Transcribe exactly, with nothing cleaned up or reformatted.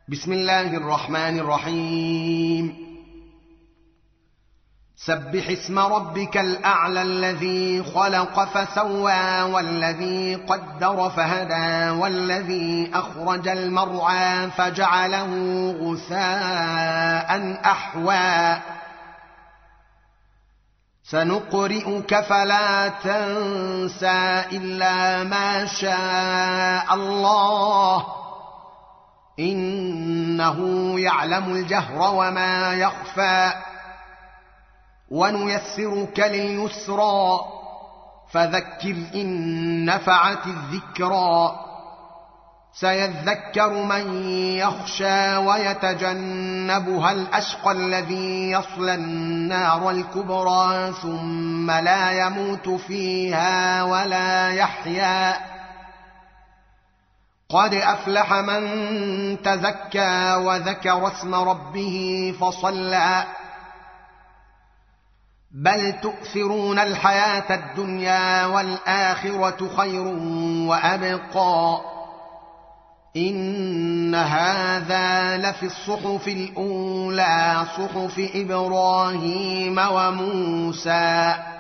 بسم الله الرحمن الرحيم. سبح اسم ربك الأعلى الذي خلق فسوى والذي قدر فهدى والذي أخرج المرعى فجعله غثاء أحوى سنقرئك فلا تنسى إلا ما شاء الله إنه يعلم الجهر وما يخفى ونيسرك لليسرى فذكر إن نفعت الذكرى سيذكر من يخشى ويتجنبها الأشقى الذي يصلى النار الكبرى ثم لا يموت فيها ولا يحيا قد أفلح من تزكى وذكر اسم ربه فصلى بل تؤثرون الحياة الدنيا والآخرة خير وأبقى إن هذا لفي الصحف الأولى صحف إبراهيم وموسى